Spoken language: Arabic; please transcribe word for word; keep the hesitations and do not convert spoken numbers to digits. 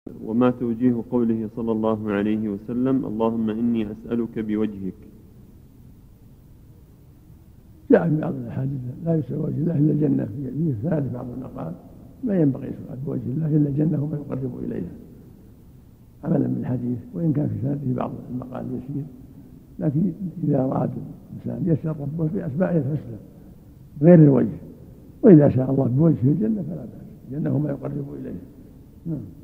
وما توجيه قوله صلى الله عليه وسلم اللهم إني أسألك بوجهك؟ جاء في بعض الأحاديث لا يسأل وجه الله إلا الجنة، فيه ثالث بعض المقال ما ينبغي سؤال بوجه الله إلا الجنة وما يقرب إليها عملا بالحديث، وإن كان في سنده بعض المقال يسير، لكن إذا أراد الإنسان يسأل ربه بأسمائه الحسنى غير الوجه، وإذا شاء الله بوجه الجنة فلا بأس، الجنة وما يقرب إليها. نعم.